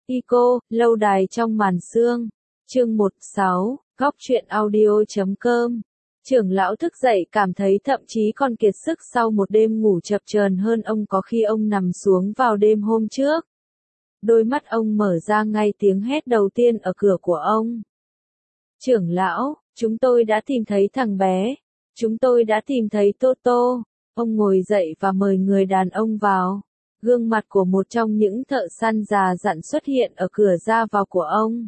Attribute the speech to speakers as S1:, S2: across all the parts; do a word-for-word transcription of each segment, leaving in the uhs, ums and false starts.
S1: Ico, lâu đài trong màn sương. Chương một sáu, góc truyện audio chấm com. Trưởng lão thức dậy cảm thấy thậm chí còn kiệt sức sau một đêm ngủ chập chờn hơn ông có khi ông nằm xuống vào đêm hôm trước. Đôi mắt ông mở ra ngay tiếng hét đầu tiên ở cửa của ông. Trưởng lão, chúng tôi đã tìm thấy thằng bé. Chúng tôi đã tìm thấy Toto. Ông ngồi dậy và mời người đàn ông vào. Gương mặt của một trong những thợ săn già dặn xuất hiện ở cửa ra vào của ông.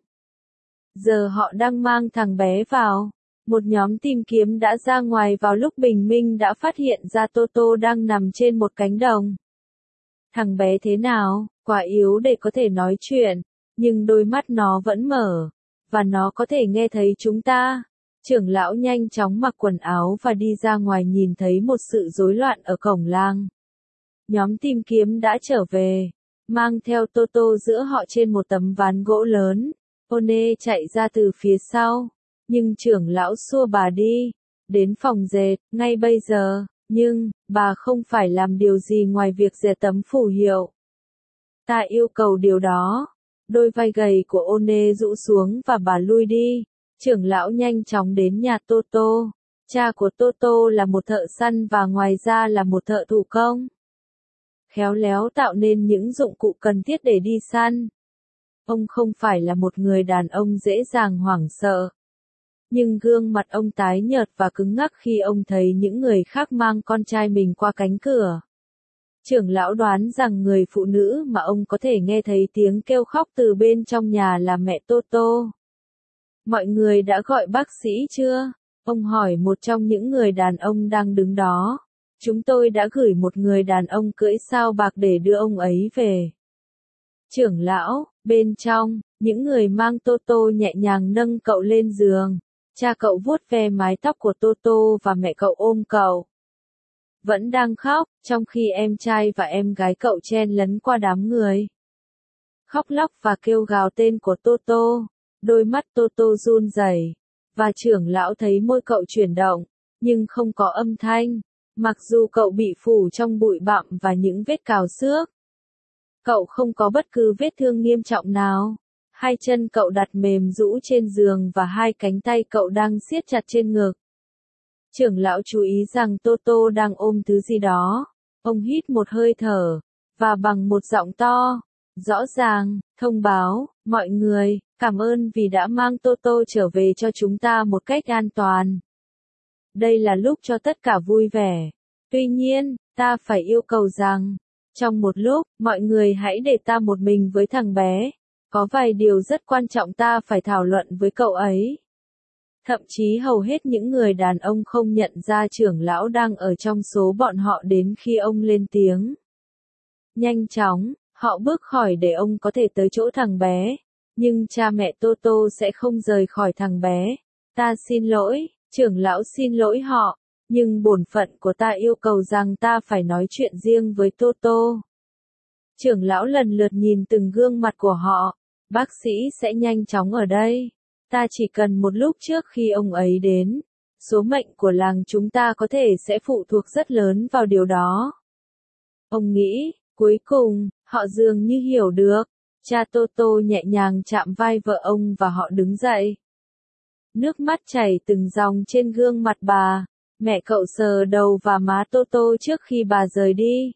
S1: Giờ họ đang mang thằng bé vào. Một nhóm tìm kiếm đã ra ngoài vào lúc bình minh đã phát hiện ra Toto đang nằm trên một cánh đồng. Thằng bé thế nào? Quá yếu để có thể nói chuyện, nhưng đôi mắt nó vẫn mở, và nó có thể nghe thấy chúng ta. Trưởng lão nhanh chóng mặc quần áo và đi ra ngoài nhìn thấy một sự rối loạn ở cổng làng. Nhóm tìm kiếm đã trở về, mang theo Toto giữa họ trên một tấm ván gỗ lớn. One chạy ra từ phía sau, nhưng trưởng lão xua bà đi, đến phòng dệt, ngay bây giờ, nhưng, bà không phải làm điều gì ngoài việc dệt tấm phù hiệu. Ta yêu cầu điều đó. Đôi vai gầy của One rũ xuống và bà lui đi. Trưởng lão nhanh chóng đến nhà Toto. Cha của Toto là một thợ săn và ngoài ra là một thợ thủ công. Khéo léo tạo nên những dụng cụ cần thiết để đi săn. Ông không phải là một người đàn ông dễ dàng hoảng sợ. Nhưng gương mặt ông tái nhợt và cứng ngắc khi ông thấy những người khác mang con trai mình qua cánh cửa. Trưởng lão đoán rằng người phụ nữ mà ông có thể nghe thấy tiếng kêu khóc từ bên trong nhà là mẹ Toto. Mọi người đã gọi bác sĩ chưa? Ông hỏi một trong những người đàn ông đang đứng đó. Chúng tôi đã gửi một người đàn ông cưỡi sao bạc để đưa ông ấy về. Trưởng lão, bên trong, những người mang Toto nhẹ nhàng nâng cậu lên giường. Cha cậu vuốt ve mái tóc của Toto và mẹ cậu ôm cậu. Vẫn đang khóc, trong khi em trai và em gái cậu chen lấn qua đám người. Khóc lóc và kêu gào tên của Toto. Đôi mắt Toto run rẩy, và trưởng lão thấy môi cậu chuyển động, nhưng không có âm thanh, mặc dù cậu bị phủ trong bụi bặm và những vết cào xước. Cậu không có bất cứ vết thương nghiêm trọng nào. Hai chân cậu đặt mềm rũ trên giường và hai cánh tay cậu đang siết chặt trên ngực. Trưởng lão chú ý rằng Toto đang ôm thứ gì đó. Ông hít một hơi thở, và bằng một giọng to, rõ ràng, thông báo, mọi người, cảm ơn vì đã mang Toto trở về cho chúng ta một cách an toàn. Đây là lúc cho tất cả vui vẻ. Tuy nhiên, ta phải yêu cầu rằng, trong một lúc, mọi người hãy để ta một mình với thằng bé. Có vài điều rất quan trọng ta phải thảo luận với cậu ấy. Thậm chí hầu hết những người đàn ông không nhận ra trưởng lão đang ở trong số bọn họ đến khi ông lên tiếng. Nhanh chóng, họ bước khỏi để ông có thể tới chỗ thằng bé. Nhưng cha mẹ Toto sẽ không rời khỏi thằng bé. Ta xin lỗi, trưởng lão xin lỗi họ. Nhưng bổn phận của ta yêu cầu rằng ta phải nói chuyện riêng với Toto. Trưởng lão lần lượt nhìn từng gương mặt của họ. Bác sĩ sẽ nhanh chóng ở đây. Ta chỉ cần một lúc trước khi ông ấy đến. Số mệnh của làng chúng ta có thể sẽ phụ thuộc rất lớn vào điều đó. Ông nghĩ, cuối cùng, họ dường như hiểu được. Cha Toto nhẹ nhàng chạm vai vợ ông và họ đứng dậy. Nước mắt chảy từng dòng trên gương mặt bà. Mẹ cậu sờ đầu và má Toto trước khi bà rời đi.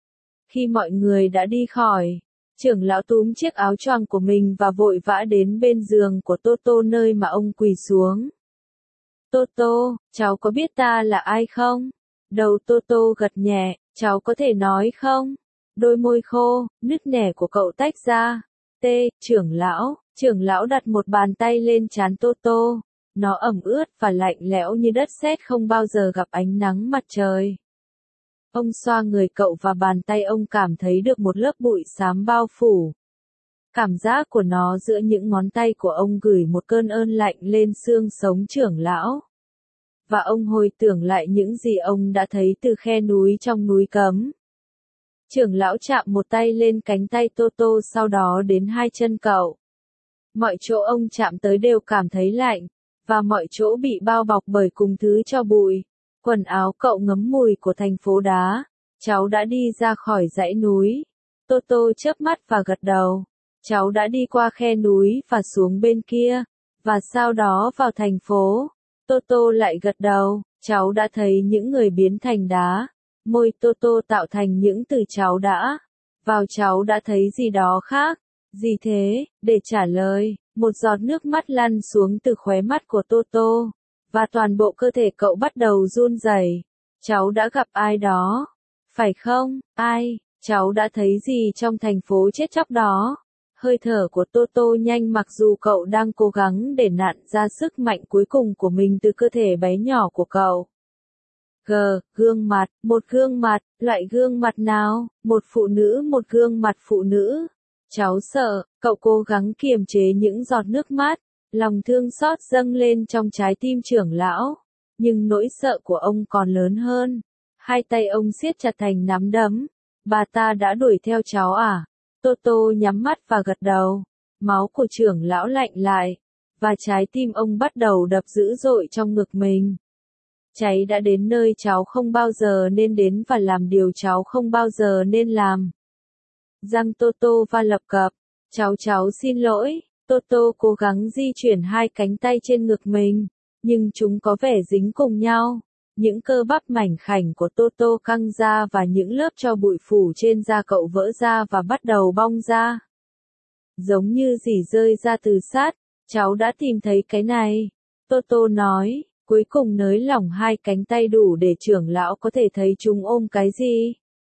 S1: Khi mọi người đã đi khỏi, trưởng lão túm chiếc áo choàng của mình và vội vã đến bên giường của Toto nơi mà ông quỳ xuống. Toto, cháu có biết ta là ai không? Đầu Toto gật nhẹ, cháu có thể nói không? Đôi môi khô, nứt nẻ của cậu tách ra. T, trưởng lão, trưởng lão đặt một bàn tay lên trán Toto. Nó ẩm ướt và lạnh lẽo như đất sét không bao giờ gặp ánh nắng mặt trời. Ông xoa người cậu và bàn tay ông cảm thấy được một lớp bụi xám bao phủ. Cảm giác của nó giữa những ngón tay của ông gửi một cơn ơn lạnh lên xương sống trưởng lão. Và ông hồi tưởng lại những gì ông đã thấy từ khe núi trong núi cấm. Trưởng lão chạm một tay lên cánh tay Toto sau đó đến hai chân cậu. Mọi chỗ ông chạm tới đều cảm thấy lạnh, và mọi chỗ bị bao bọc bởi cùng thứ tro bụi. Quần áo cậu ngấm mùi của thành phố đá. Cháu đã đi ra khỏi dãy núi. Toto chớp mắt và gật đầu. Cháu đã đi qua khe núi và xuống bên kia, và sau đó vào thành phố. Toto lại gật đầu, cháu đã thấy những người biến thành đá. Môi Toto tạo thành những từ cháu đã. Vào cháu đã thấy gì đó khác. Gì thế? Để trả lời, một giọt nước mắt lăn xuống từ khóe mắt của Toto. Và toàn bộ cơ thể cậu bắt đầu run rẩy. Cháu đã gặp ai đó. Phải không? Ai? Cháu đã thấy gì trong thành phố chết chóc đó? Hơi thở của Toto nhanh mặc dù cậu đang cố gắng để nặn ra sức mạnh cuối cùng của mình từ cơ thể bé nhỏ của cậu. G. Gương mặt. Một gương mặt. Loại gương mặt nào? Một phụ nữ. Một gương mặt phụ nữ. Cháu sợ. Cậu cố gắng kiềm chế những giọt nước mắt. Lòng thương xót dâng lên trong trái tim trưởng lão. Nhưng nỗi sợ của ông còn lớn hơn. Hai tay ông siết chặt thành nắm đấm. Bà ta đã đuổi theo cháu à? Toto nhắm mắt và gật đầu. Máu của trưởng lão lạnh lại. Và trái tim ông bắt đầu đập dữ dội trong ngực mình. Cháy đã đến nơi cháu không bao giờ nên đến và làm điều cháu không bao giờ nên làm. Răng Toto va lập cập. Cháu cháu xin lỗi. Toto cố gắng di chuyển hai cánh tay trên ngực mình. Nhưng chúng có vẻ dính cùng nhau. Những cơ bắp mảnh khảnh của Toto căng ra và những lớp tro bụi phủ trên da cậu vỡ ra và bắt đầu bong ra. Giống như rỉ rơi ra từ sát, cháu đã tìm thấy cái này. Toto nói, cuối cùng nới lỏng hai cánh tay đủ để trưởng lão có thể thấy chúng ôm cái gì.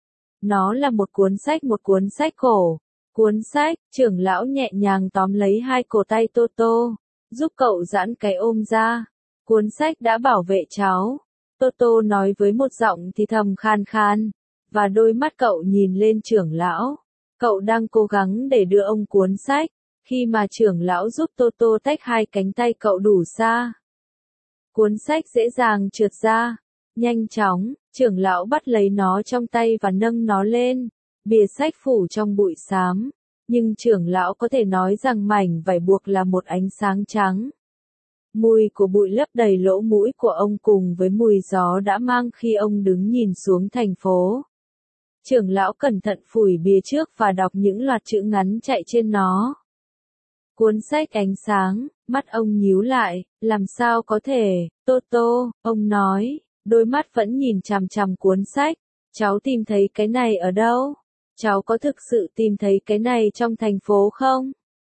S1: Nó là một cuốn sách, một cuốn sách cổ. Cuốn sách, trưởng lão nhẹ nhàng tóm lấy hai cổ tay Toto, giúp cậu giãn cái ôm ra. Cuốn sách đã bảo vệ cháu. Toto nói với một giọng thì thầm khan khan, và đôi mắt cậu nhìn lên trưởng lão. Cậu đang cố gắng để đưa ông cuốn sách, khi mà trưởng lão giúp Toto tách hai cánh tay cậu đủ xa. Cuốn sách dễ dàng trượt ra. Nhanh chóng, trưởng lão bắt lấy nó trong tay và nâng nó lên. Bìa sách phủ trong bụi xám. Nhưng trưởng lão có thể nói rằng mảnh vải buộc là một ánh sáng trắng. Mùi của bụi lấp đầy lỗ mũi của ông cùng với mùi gió đã mang khi ông đứng nhìn xuống thành phố. Trưởng lão cẩn thận phủi bìa trước và đọc những loạt chữ ngắn chạy trên nó. Cuốn sách ánh sáng, mắt ông nhíu lại, làm sao có thể, Toto, ông nói, đôi mắt vẫn nhìn chằm chằm cuốn sách. Cháu tìm thấy cái này ở đâu? Cháu có thực sự tìm thấy cái này trong thành phố không?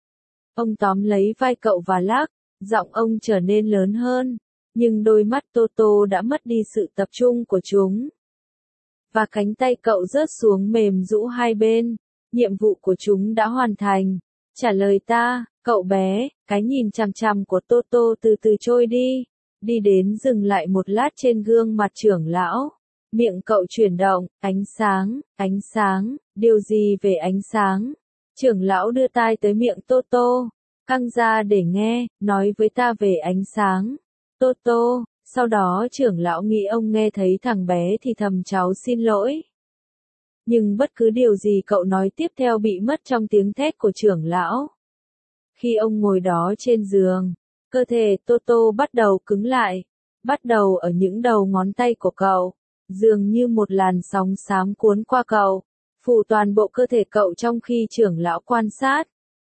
S1: Ông tóm lấy vai cậu và lắc. Giọng ông trở nên lớn hơn, nhưng đôi mắt Toto đã mất đi sự tập trung của chúng. Và cánh tay cậu rớt xuống mềm rũ hai bên, nhiệm vụ của chúng đã hoàn thành. Trả lời ta, cậu bé, cái nhìn chằm chằm của Toto từ từ trôi đi, đi đến dừng lại một lát trên gương mặt trưởng lão. Miệng cậu chuyển động, ánh sáng, ánh sáng, điều gì về ánh sáng? Trưởng lão đưa tai tới miệng Toto. Căng ra để nghe, nói với ta về ánh sáng. Toto, sau đó trưởng lão nghĩ ông nghe thấy thằng bé thì thầm cháu xin lỗi. Nhưng bất cứ điều gì cậu nói tiếp theo bị mất trong tiếng thét của trưởng lão. Khi ông ngồi đó trên giường, cơ thể Toto bắt đầu cứng lại, bắt đầu ở những đầu ngón tay của cậu, dường như một làn sóng xám cuốn qua cậu, phủ toàn bộ cơ thể cậu trong khi trưởng lão quan sát.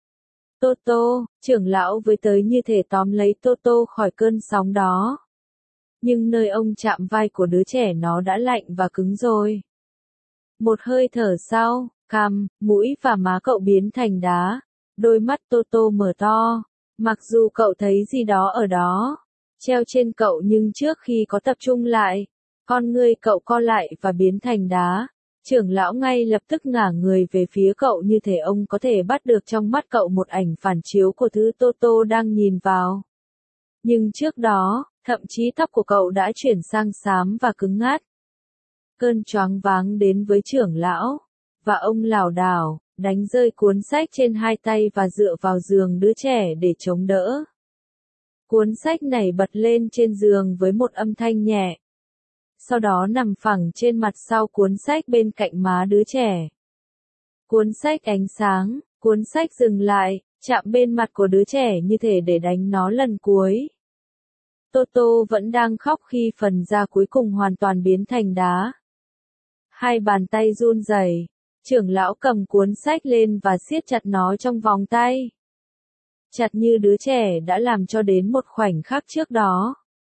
S1: Toto, trưởng lão với tới như thể tóm lấy Toto khỏi cơn sóng đó. Nhưng nơi ông chạm vai của đứa trẻ nó đã lạnh và cứng rồi. Một hơi thở sau, cằm, mũi và má cậu biến thành đá. Đôi mắt Toto mở to. Mặc dù cậu thấy gì đó ở đó, treo trên cậu nhưng trước khi có tập trung lại, con ngươi cậu co lại và biến thành đá. Trưởng lão ngay lập tức ngả người về phía cậu như thể ông có thể bắt được trong mắt cậu một ảnh phản chiếu của thứ Toto đang nhìn vào. Nhưng trước đó, thậm chí tóc của cậu đã chuyển sang xám và cứng ngắt. Cơn choáng váng đến với trưởng lão, và ông lảo đảo, đánh rơi cuốn sách trên hai tay và dựa vào giường đứa trẻ để chống đỡ. Cuốn sách nảy bật lên trên giường với một âm thanh nhẹ. Sau đó nằm phẳng trên mặt sau cuốn sách bên cạnh má đứa trẻ. Cuốn sách ánh sáng, cuốn sách dừng lại, chạm bên mặt của đứa trẻ như thể để đánh nó lần cuối. Toto vẫn đang khóc khi phần da cuối cùng hoàn toàn biến thành đá. Hai bàn tay run rẩy, Trưởng lão cầm cuốn sách lên và siết chặt nó trong vòng tay. Chặt như đứa trẻ đã làm cho đến một khoảnh khắc trước đó.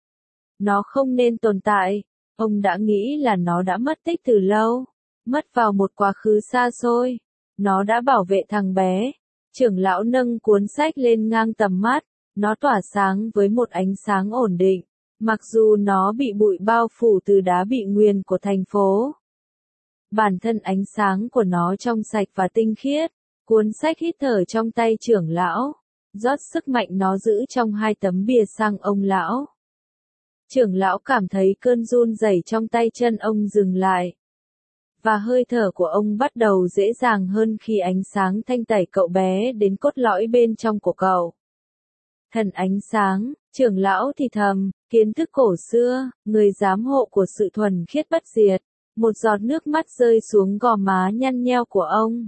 S1: Nó không nên tồn tại, ông đã nghĩ là nó đã mất tích từ lâu, mất vào một quá khứ xa xôi. Nó đã bảo vệ thằng bé. Trưởng lão nâng cuốn sách lên ngang tầm mắt, nó tỏa sáng với một ánh sáng ổn định, mặc dù nó bị bụi bao phủ từ đá bị nguyền của thành phố. Bản thân ánh sáng của nó trong sạch và tinh khiết, cuốn sách hít thở trong tay trưởng lão, rót sức mạnh nó giữ trong hai tấm bìa sang ông lão. Trưởng lão cảm thấy cơn run rẩy trong tay chân ông dừng lại. Và hơi thở của ông bắt đầu dễ dàng hơn khi ánh sáng thanh tẩy cậu bé đến cốt lõi bên trong của cậu. Thần ánh sáng, trưởng lão thì thầm, kiến thức cổ xưa, người giám hộ của sự thuần khiết bất diệt. Một giọt nước mắt rơi xuống gò má nhăn nheo của ông.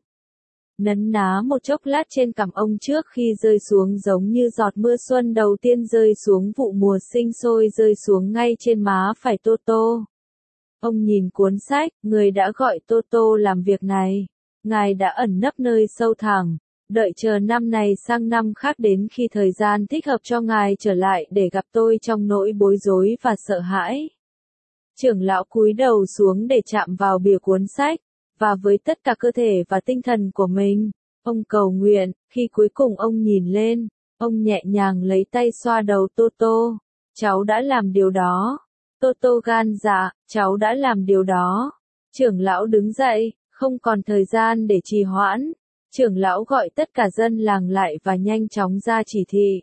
S1: Nấn ná một chốc lát trên cằm ông trước khi rơi xuống giống như giọt mưa xuân đầu tiên rơi xuống vụ mùa sinh sôi rơi xuống ngay trên má phải Toto. Ông nhìn cuốn sách, người đã gọi Toto làm việc này. Ngài đã ẩn nấp nơi sâu thẳm, đợi chờ năm này sang năm khác đến khi thời gian thích hợp cho ngài trở lại để gặp tôi trong nỗi bối rối và sợ hãi. Trưởng lão cúi đầu xuống để chạm vào bìa cuốn sách, và với tất cả cơ thể và tinh thần của mình, ông cầu nguyện. Khi cuối cùng ông nhìn lên, ông nhẹ nhàng lấy tay xoa đầu Toto. Cháu đã làm điều đó. Toto gan dạ, cháu đã làm điều đó. Trưởng lão đứng dậy, không còn thời gian để trì hoãn. Trưởng lão gọi tất cả dân làng lại và nhanh chóng ra chỉ thị.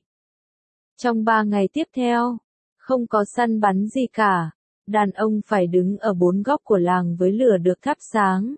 S1: Trong ba ngày tiếp theo, không có săn bắn gì cả. Đàn ông phải đứng ở bốn góc của làng với lửa được thắp sáng.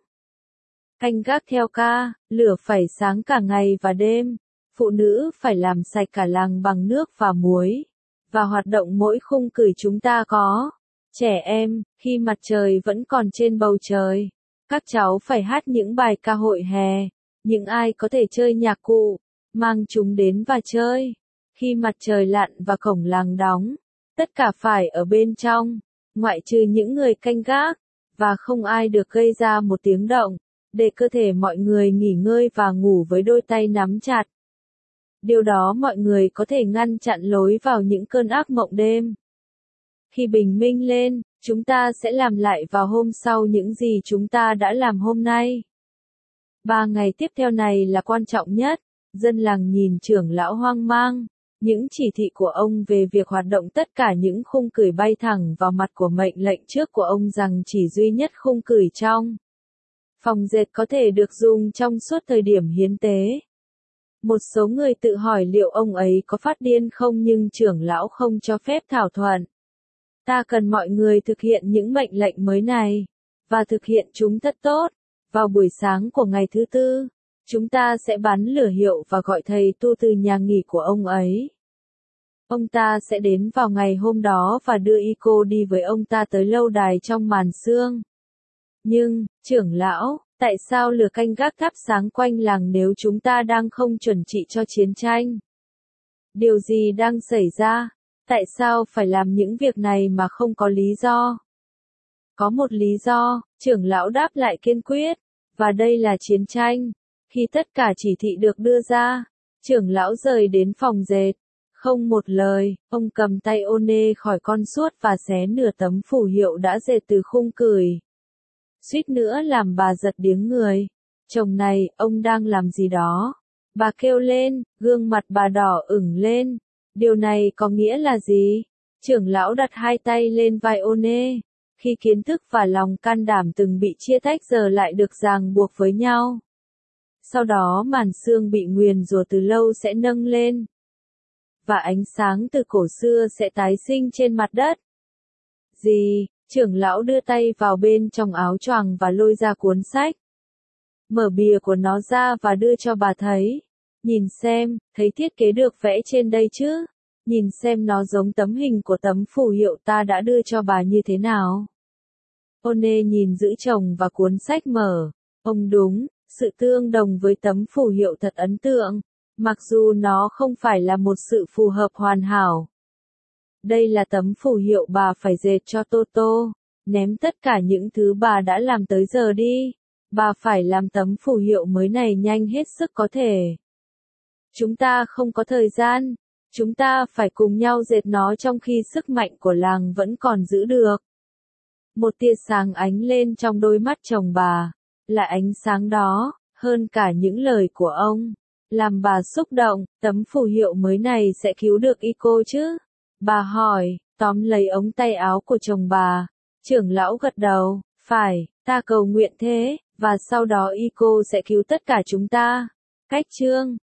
S1: Canh gác theo ca, lửa phải sáng cả ngày và đêm. Phụ nữ phải làm sạch cả làng bằng nước và muối. Và hoạt động mỗi khung cửi chúng ta có. Trẻ em, khi mặt trời vẫn còn trên bầu trời. Các cháu phải hát những bài ca hội hè. Những ai có thể chơi nhạc cụ, mang chúng đến và chơi. Khi mặt trời lặn và cổng làng đóng, tất cả phải ở bên trong. Ngoại trừ những người canh gác, và không ai được gây ra một tiếng động, để cơ thể mọi người nghỉ ngơi và ngủ với đôi tay nắm chặt. Điều đó mọi người có thể ngăn chặn lối vào những cơn ác mộng đêm. Khi bình minh lên, chúng ta sẽ làm lại vào hôm sau những gì chúng ta đã làm hôm nay. Ba ngày tiếp theo này là quan trọng nhất. Dân làng nhìn trưởng lão hoang mang. Những chỉ thị của ông về việc hoạt động tất cả những khung cửi bay thẳng vào mặt của mệnh lệnh trước của ông rằng chỉ duy nhất khung cửi trong phòng dệt có thể được dùng trong suốt thời điểm hiến tế. Một số người tự hỏi liệu ông ấy có phát điên không, nhưng trưởng lão không cho phép thảo thuận. Ta cần mọi người thực hiện những mệnh lệnh mới này, và thực hiện chúng thật tốt. Vào buổi sáng của ngày thứ tư, chúng ta sẽ bắn lửa hiệu và gọi thầy tu từ nhà nghỉ của ông ấy. Ông ta sẽ đến vào ngày hôm đó và đưa Iko đi với ông ta tới lâu đài trong màn sương. Nhưng, trưởng lão, tại sao lửa canh gác thắp sáng quanh làng nếu chúng ta đang không chuẩn bị cho chiến tranh? Điều gì đang xảy ra? Tại sao phải làm những việc này mà không có lý do? Có một lý do, trưởng lão đáp lại kiên quyết, và đây là chiến tranh. Khi tất cả chỉ thị được đưa ra, trưởng lão rời đến phòng dệt. Không một lời, ông cầm tay One khỏi con suốt và xé nửa tấm phù hiệu đã dệt từ khung cửi. Suýt nữa làm bà giật điếng người. Chồng này, ông đang làm gì đó? Bà kêu lên, gương mặt bà đỏ ửng lên. Điều này có nghĩa là gì? Trưởng lão đặt hai tay lên vai One. Khi kiến thức và lòng can đảm từng bị chia tách giờ lại được ràng buộc với nhau. Sau đó màn sương bị nguyền rủa từ lâu sẽ nâng lên. Và ánh sáng từ cổ xưa sẽ tái sinh trên mặt đất. Gì? Trưởng lão đưa tay vào bên trong áo choàng và lôi ra cuốn sách. Mở bìa của nó ra và đưa cho bà thấy. Nhìn xem, thấy thiết kế được vẽ trên đây chứ? Nhìn xem nó giống tấm hình của tấm phù hiệu ta đã đưa cho bà như thế nào? One nhìn giữ chồng và cuốn sách mở. Ông đúng, sự tương đồng với tấm phù hiệu thật ấn tượng. Mặc dù nó không phải là một sự phù hợp hoàn hảo. Đây là tấm phù hiệu bà phải dệt cho Toto. Ném tất cả những thứ bà đã làm tới giờ đi. Bà phải làm tấm phù hiệu mới này nhanh hết sức có thể. Chúng ta không có thời gian. Chúng ta phải cùng nhau dệt nó trong khi sức mạnh của làng vẫn còn giữ được. Một tia sáng ánh lên trong đôi mắt chồng bà. Là ánh sáng đó, hơn cả những lời của ông. Làm bà xúc động, tấm phù hiệu mới này sẽ cứu được Iko chứ? Bà hỏi, tóm lấy ống tay áo của chồng bà. Trưởng lão gật đầu, phải, ta cầu nguyện thế, và sau đó Iko sẽ cứu tất cả chúng ta. Cách chương